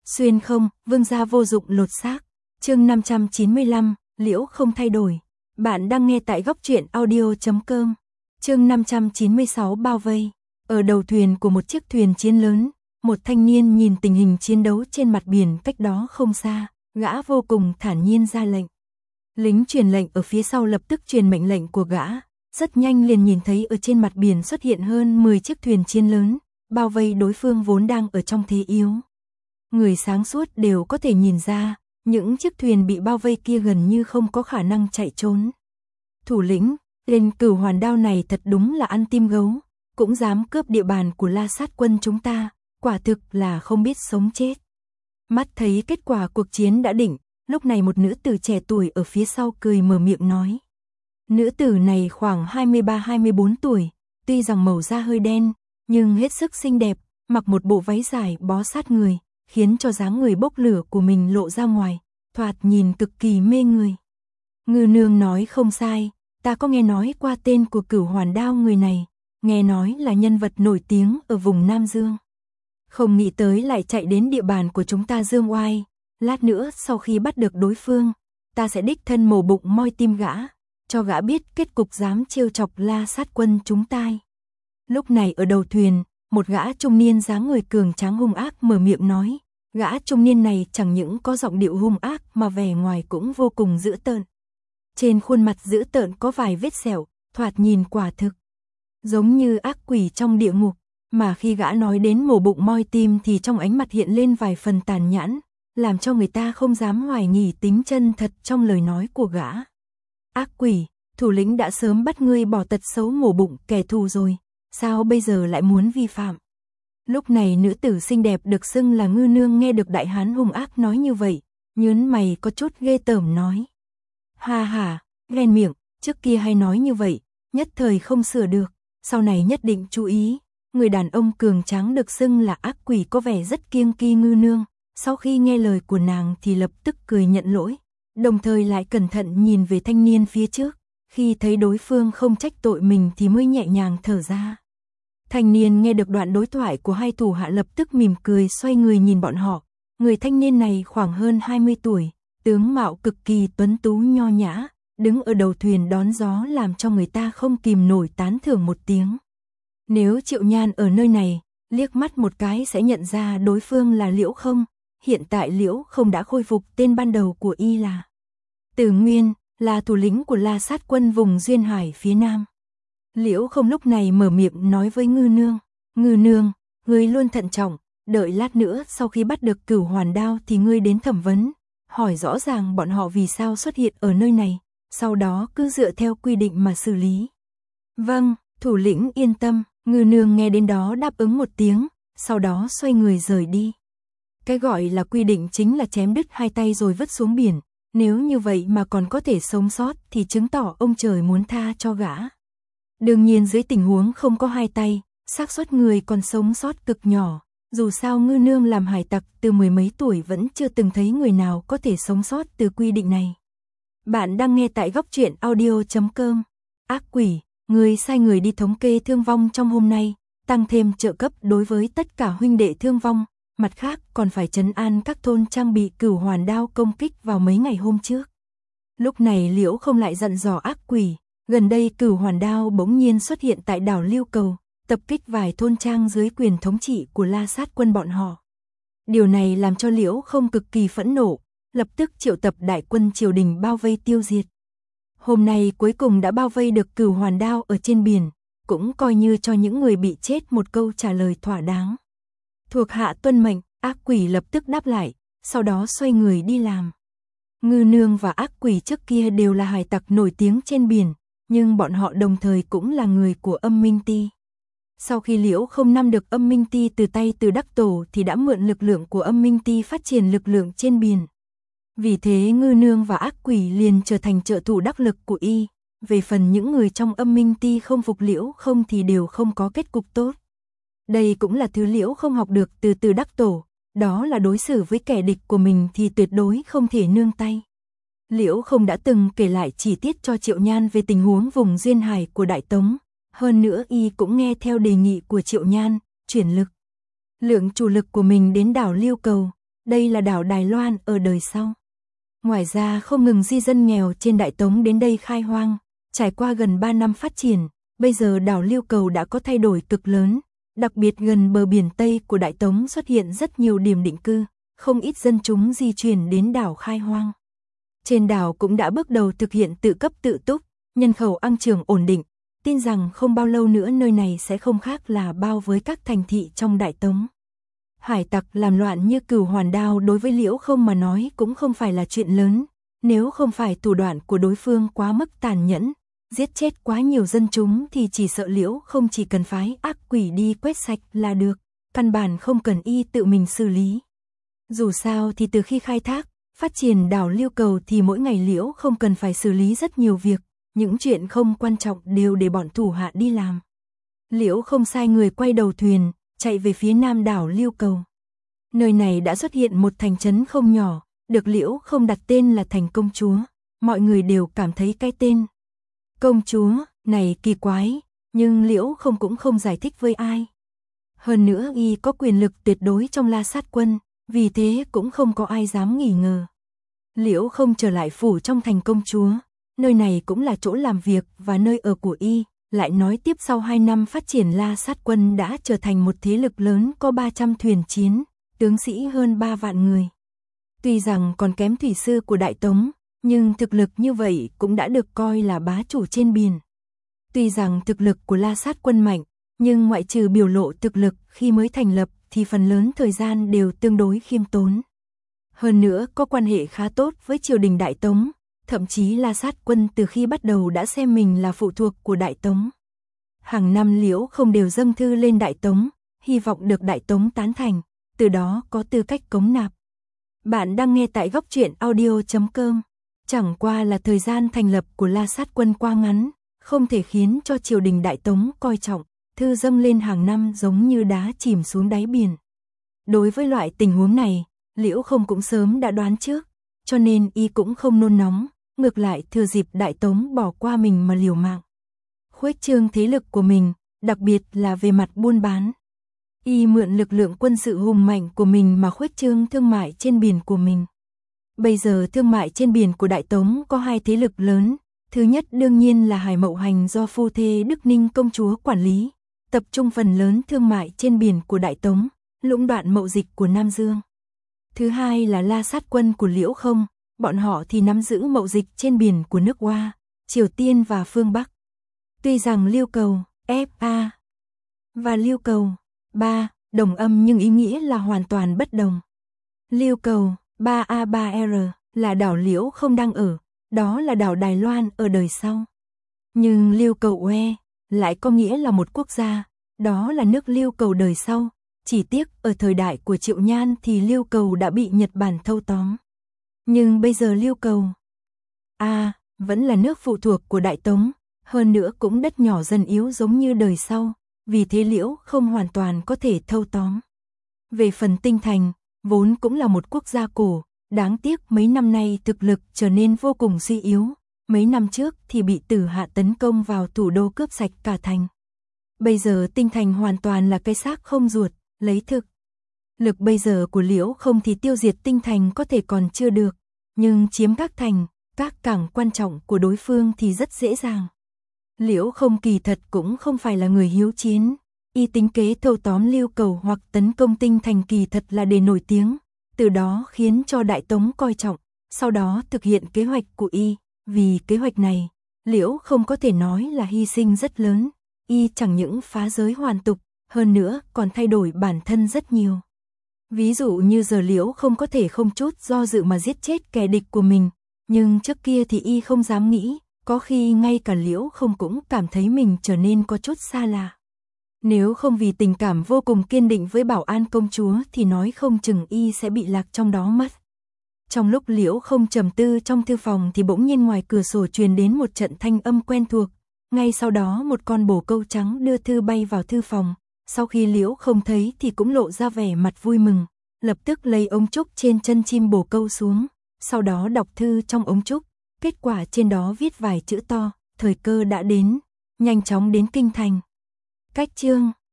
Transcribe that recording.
Xuyên không, vương gia vô dụng lột xác. Chương 595, Liễu không thay đổi. Bạn đang nghe tại góc truyện audio.com. Chương 596 bao vây. Ở đầu thuyền của một chiếc thuyền chiến lớn, một thanh niên nhìn tình hình chiến đấu trên mặt biển cách đó không xa, gã vô cùng thản nhiên ra lệnh. Lính truyền lệnh ở phía sau lập tức truyền mệnh lệnh của gã, rất nhanh liền nhìn thấy ở trên mặt biển xuất hiện hơn 10 chiếc thuyền chiến lớn, bao vây đối phương vốn đang ở trong thế yếu. Người sáng suốt đều có thể nhìn ra, những chiếc thuyền bị bao vây kia gần như không có khả năng chạy trốn. Thủ lĩnh, tên Cửu Hoàn Đao này thật đúng là ăn tim gấu, cũng dám cướp địa bàn của La Sát quân chúng ta, quả thực là không biết sống chết. Mắt thấy kết quả cuộc chiến đã định, lúc này một nữ tử trẻ tuổi ở phía sau cười mở miệng nói. Nữ tử này khoảng 23-24 tuổi, tuy rằng màu da hơi đen, nhưng hết sức xinh đẹp, mặc một bộ váy dài bó sát người, khiến cho dáng người bốc lửa của mình lộ ra ngoài, thoạt nhìn cực kỳ mê người. Ngư nương nói không sai, ta có nghe nói qua tên của Cửu Hoàn Đao người này, nghe nói là nhân vật nổi tiếng ở vùng Nam Dương. Không nghĩ tới lại chạy đến địa bàn của chúng ta Dương Oai, lát nữa sau khi bắt được đối phương, ta sẽ đích thân mổ bụng moi tim gã, cho gã biết kết cục dám trêu chọc La Sát quân chúng ta. Lúc này ở đầu thuyền, một gã trung niên dáng người cường tráng hung ác mở miệng nói, gã trung niên này chẳng những có giọng điệu hung ác mà vẻ ngoài cũng vô cùng dữ tợn. Trên khuôn mặt dữ tợn có vài vết sẹo, thoạt nhìn quả thực giống như ác quỷ trong địa ngục, mà khi gã nói đến mổ bụng moi tim thì trong ánh mặt hiện lên vài phần tàn nhẫn, làm cho người ta không dám hoài nghi tính chân thật trong lời nói của gã. Ác quỷ, thủ lĩnh đã sớm bắt ngươi bỏ tật xấu mổ bụng kẻ thù rồi, sao bây giờ lại muốn vi phạm? Lúc này nữ tử xinh đẹp được xưng là Ngư Nương nghe được đại hán hung ác nói như vậy, nhớn mày có chút ghê tởm nói. Ha ha, ghen miệng, trước kia hay nói như vậy, nhất thời không sửa được, sau này nhất định chú ý. Người đàn ông cường tráng được xưng là ác quỷ có vẻ rất kiêng kỵ Ngư Nương, sau khi nghe lời của nàng thì lập tức cười nhận lỗi, đồng thời lại cẩn thận nhìn về thanh niên phía trước, khi thấy đối phương không trách tội mình thì mới nhẹ nhàng thở ra. Thanh niên nghe được đoạn đối thoại của hai thủ hạ lập tức mỉm cười xoay người nhìn bọn họ, người thanh niên này khoảng hơn 20 tuổi, tướng mạo cực kỳ tuấn tú nho nhã, đứng ở đầu thuyền đón gió làm cho người ta không kìm nổi tán thưởng một tiếng. Nếu Triệu Nhan ở nơi này, liếc mắt một cái sẽ nhận ra đối phương là Liễu Không, hiện tại Liễu Không đã khôi phục tên ban đầu của y là Tử Nguyên, là thủ lĩnh của La Sát quân vùng Duyên Hải phía Nam. Liễu Không lúc này mở miệng nói với Ngư Nương, Ngư Nương, ngươi luôn thận trọng, đợi lát nữa sau khi bắt được Cửu Hoàn Đao thì ngươi đến thẩm vấn, hỏi rõ ràng bọn họ vì sao xuất hiện ở nơi này, sau đó cứ dựa theo quy định mà xử lý. Vâng, thủ lĩnh yên tâm. Ngư Nương nghe đến đó đáp ứng một tiếng, sau đó xoay người rời đi. Cái gọi là quy định chính là chém đứt hai tay rồi vứt xuống biển, nếu như vậy mà còn có thể sống sót thì chứng tỏ ông trời muốn tha cho gã. Đương nhiên dưới tình huống không có hai tay, xác suất người còn sống sót cực nhỏ, dù sao Ngư Nương làm hải tặc từ mười mấy tuổi vẫn chưa từng thấy người nào có thể sống sót từ quy định này. Bạn đang nghe tại góc truyện audio.com. Ác quỷ, người sai người đi thống kê thương vong trong hôm nay, tăng thêm trợ cấp đối với tất cả huynh đệ thương vong, mặt khác còn phải trấn an các thôn trang bị Cửu Hoàn Đao công kích vào mấy ngày hôm trước. Lúc này Liễu Không lại dặn dò ác quỷ, gần đây Cửu Hoàn Đao bỗng nhiên xuất hiện tại đảo Lưu Cầu, tập kích vài thôn trang dưới quyền thống trị của La Sát quân bọn họ. Điều này làm cho Liễu Không cực kỳ phẫn nộ, lập tức triệu tập đại quân triều đình bao vây tiêu diệt. Hôm nay cuối cùng đã bao vây được Cửu Hoàn Đao ở trên biển, cũng coi như cho những người bị chết một câu trả lời thỏa đáng. Thuộc hạ tuân mệnh, ác quỷ lập tức đáp lại, sau đó xoay người đi làm. Ngư Nương và ác quỷ trước kia đều là hải tặc nổi tiếng trên biển, nhưng bọn họ đồng thời cũng là người của Âm Minh Ti. Sau khi Liễu Không nắm được Âm Minh Ti từ tay Từ Đắc Tổ thì đã mượn lực lượng của Âm Minh Ti phát triển lực lượng trên biển. Vì thế Ngư Nương và ác quỷ liền trở thành trợ thủ đắc lực của y, về phần những người trong Âm Minh Ti không phục Liễu Không thì đều không có kết cục tốt. Đây cũng là thứ Liễu Không học được từ Từ Đắc Tổ, đó là đối xử với kẻ địch của mình thì tuyệt đối không thể nương tay. Liễu Không đã từng kể lại chi tiết cho Triệu Nhan về tình huống vùng Duyên Hải của Đại Tống, hơn nữa y cũng nghe theo đề nghị của Triệu Nhan, chuyển lực lượng chủ lực của mình đến đảo Lưu Cầu. đây là đảo Đài Loan ở đời sau. Ngoài ra không ngừng di dân nghèo trên Đại Tống đến đây khai hoang, trải qua gần 3 năm phát triển, bây giờ đảo Liêu Cầu đã có thay đổi cực lớn, đặc biệt gần bờ biển Tây của Đại Tống xuất hiện rất nhiều điểm định cư, không ít dân chúng di chuyển đến đảo khai hoang. Trên đảo cũng đã bước đầu thực hiện tự cấp tự túc, nhân khẩu tăng trưởng ổn định, tin rằng không bao lâu nữa nơi này sẽ không khác là bao với các thành thị trong Đại Tống. Hải tặc làm loạn như Cửu Hoàn Đao đối với Liễu Không mà nói cũng không phải là chuyện lớn, nếu không phải thủ đoạn của đối phương quá mức tàn nhẫn, giết chết quá nhiều dân chúng thì chỉ sợ Liễu Không chỉ cần phái ác quỷ đi quét sạch là được, căn bản không cần y tự mình xử lý. Dù sao thì từ khi khai thác, phát triển đảo Liêu Cầu thì mỗi ngày Liễu Không cần phải xử lý rất nhiều việc, những chuyện không quan trọng đều để bọn thủ hạ đi làm. Liễu Không sai người quay đầu thuyền, chạy về phía nam đảo Liêu Cầu. Nơi này đã xuất hiện một thành trấn không nhỏ, được Liễu Không đặt tên là Thành Công Chúa, mọi người đều cảm thấy cái tên Công Chúa này kỳ quái, nhưng Liễu Không cũng không giải thích với ai. Hơn nữa y có quyền lực tuyệt đối trong La Sát Quân, vì thế cũng không có ai dám nghi ngờ. Liễu Không trở lại phủ trong Thành Công Chúa, nơi này cũng là chỗ làm việc và nơi ở của y, lại nói tiếp sau 2 năm phát triển La Sát Quân đã trở thành một thế lực lớn có 300 thuyền chiến, tướng sĩ hơn 3 vạn người. Tuy rằng còn kém thủy sư của Đại Tống, nhưng thực lực như vậy cũng đã được coi là bá chủ trên biển. Tuy rằng thực lực của La Sát Quân mạnh, nhưng ngoại trừ biểu lộ thực lực khi mới thành lập thì phần lớn thời gian đều tương đối khiêm tốn. Hơn nữa có quan hệ khá tốt với triều đình Đại Tống, thậm chí La Sát Quân từ khi bắt đầu đã xem mình là phụ thuộc của Đại Tống. Hàng năm Liễu Không đều dâng thư lên Đại Tống, hy vọng được Đại Tống tán thành, từ đó có tư cách cống nạp. Bạn đang nghe tại Góc Truyện Audio.com. Chẳng qua là thời gian thành lập của La Sát Quân quá ngắn, không thể khiến cho triều đình Đại Tống coi trọng, thư dâng lên hàng năm giống như đá chìm xuống đáy biển. Đối với loại tình huống này, Liễu Không cũng sớm đã đoán trước, cho nên y cũng không nôn nóng, ngược lại thừa dịp Đại Tống bỏ qua mình mà liều mạng. Khuếch trương thế lực của mình, đặc biệt là về mặt buôn bán. Y mượn lực lượng quân sự hùng mạnh của mình mà khuếch trương thương mại trên biển của mình. Bây giờ thương mại trên biển của Đại Tống có 2 thế lực lớn, thứ nhất đương nhiên là Hải Mậu Hành do phu thê Đức Ninh công chúa quản lý, tập trung phần lớn thương mại trên biển của Đại Tống, lũng đoạn mậu dịch của Nam Dương. Thứ hai là La Sát Quân của Liễu Không, bọn họ thì nắm giữ mậu dịch trên biển của nước Hoa, Triều Tiên và phương Bắc. Tuy rằng Liêu Cầu, FA và Liêu Cầu, 3, đồng âm nhưng ý nghĩa là hoàn toàn bất đồng. Liêu Cầu, 3A3R, là đảo Liễu Không đang ở, đó là đảo Đài Loan ở đời sau. Nhưng Liêu Cầu UE lại có nghĩa là một quốc gia, đó là nước Liêu Cầu đời sau. Chỉ tiếc ở thời đại của Triệu Nhan thì Liêu Cầu đã bị Nhật Bản thâu tóm. Nhưng bây giờ Liêu Cầu vẫn là nước phụ thuộc của Đại Tống, hơn nữa cũng đất nhỏ dần yếu giống như đời sau, vì thế Liễu Không hoàn toàn có thể thâu tóm. Về phần Tinh Thành, vốn cũng là một quốc gia cổ, đáng tiếc mấy năm nay thực lực trở nên vô cùng suy yếu, mấy năm trước thì bị Tử Hạ tấn công vào thủ đô cướp sạch cả thành. Bây giờ Tinh Thành hoàn toàn là cái xác không ruột, lấy thực lực bây giờ của Liễu Không thì tiêu diệt Tinh Thành có thể còn chưa được, nhưng chiếm các thành, các cảng quan trọng của đối phương thì rất dễ dàng. Liễu Không kỳ thật cũng không phải là người hiếu chiến, y tính kế thâu tóm Liêu Cầu hoặc tấn công Tinh Thành kỳ thật là để nổi tiếng, từ đó khiến cho Đại Tống coi trọng, sau đó thực hiện kế hoạch của y, vì kế hoạch này, Liễu Không có thể nói là hy sinh rất lớn, y chẳng những phá giới hoàn tục, hơn nữa còn thay đổi bản thân rất nhiều. Ví dụ như giờ Liễu Không có thể không chút do dự mà giết chết kẻ địch của mình, nhưng trước kia thì y không dám nghĩ, có khi ngay cả Liễu Không cũng cảm thấy mình trở nên có chút xa lạ. Nếu không vì tình cảm vô cùng kiên định với Bảo An công chúa thì nói không chừng y sẽ bị lạc trong đó mất. Trong lúc Liễu Không trầm tư trong thư phòng thì bỗng nhiên ngoài cửa sổ truyền đến một trận thanh âm quen thuộc, ngay sau đó một con bồ câu trắng đưa thư bay vào thư phòng. Sau khi Liễu Không thấy thì cũng lộ ra vẻ mặt vui mừng, lập tức lấy ống trúc trên chân chim bồ câu xuống, sau đó đọc thư trong ống trúc, kết quả trên đó viết vài chữ to, thời cơ đã đến, nhanh chóng đến kinh thành. Cách chương